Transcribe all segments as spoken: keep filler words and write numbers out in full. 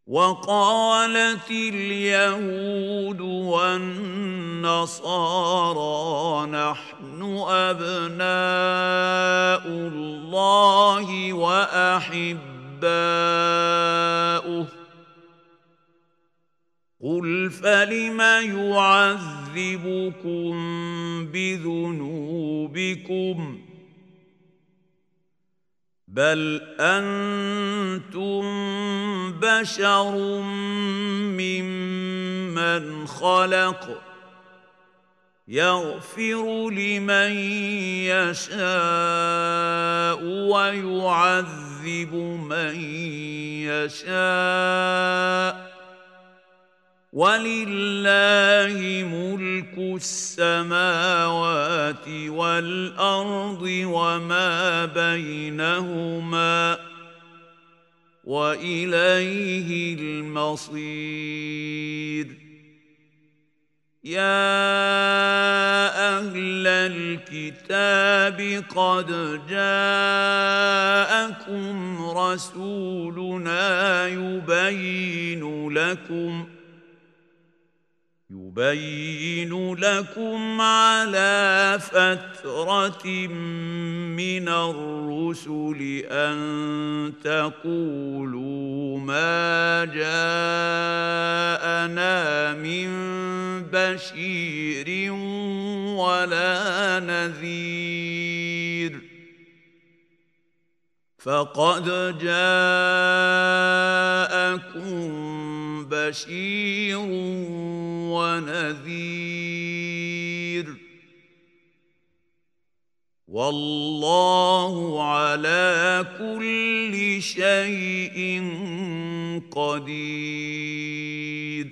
وقالت اليهود والنصارى نحن أبناء الله وأحباؤه قل فلم يعذبكم بذنوبكم بل أنتم بشر ممن خلق يغفر لمن يشاء ويعذب من يشاء ولله ملك السماوات والأرض وما بينهما وإليه المصير يا أهل الكتاب قد جاءكم رسولنا يبين لكم يبين لكم على فترة من الرسل أن تقولوا ما جاءنا من بشير ولا نذير فقد جاءكم بشير ونذير والله على كل شيء قدير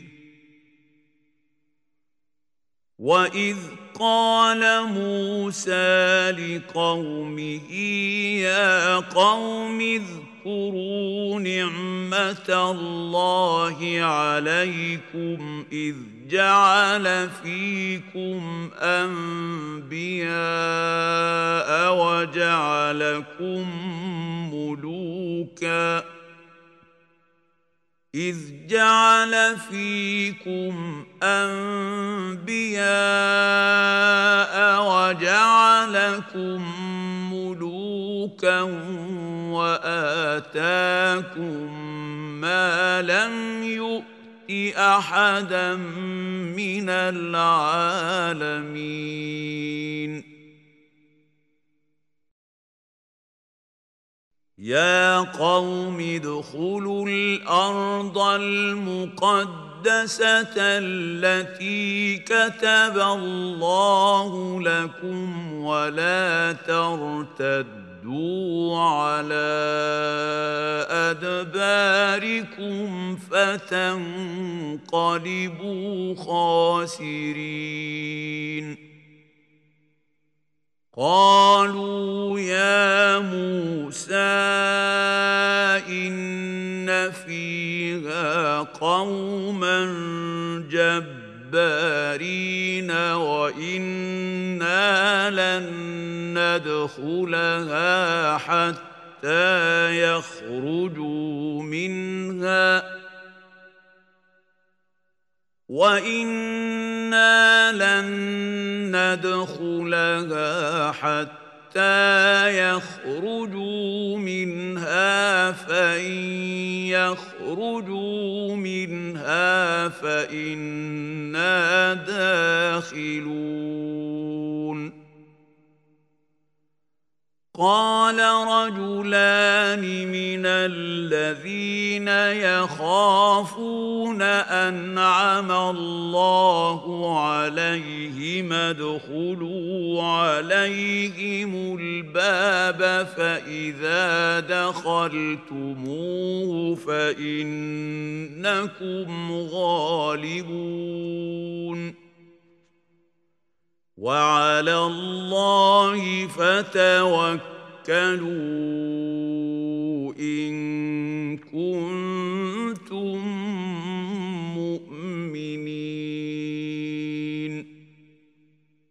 وإذ قال موسى لقومه يا قوم اذكروا نعمة الله عليكم إذ جعل فيكم أنبياء وجعلكم ملوكا إذ جعل فيكم أنبياء وجعلكم ملوكا وآتاكم ما لم يؤت أحدا من العالمين يا قوم ادخلوا الأرض المقدسة التي كتب الله لكم ولا ترتدوا على أدباركم فتنقلبوا خاسرين قالوا يا موسى إن فيها قوما جبارين وإنا لن ندخلها حتى يخرجوا منها وإنا لن ندخلها حتى يخرجوا منها فإن يخرجوا منها فإنا داخلون قال رجلان من الذين يخافون أنعم الله عليهم ادخلوا عليهم الباب فإذا دخلتموه فإنكم غالبون وعلى الله فتوكلوا إن كنتم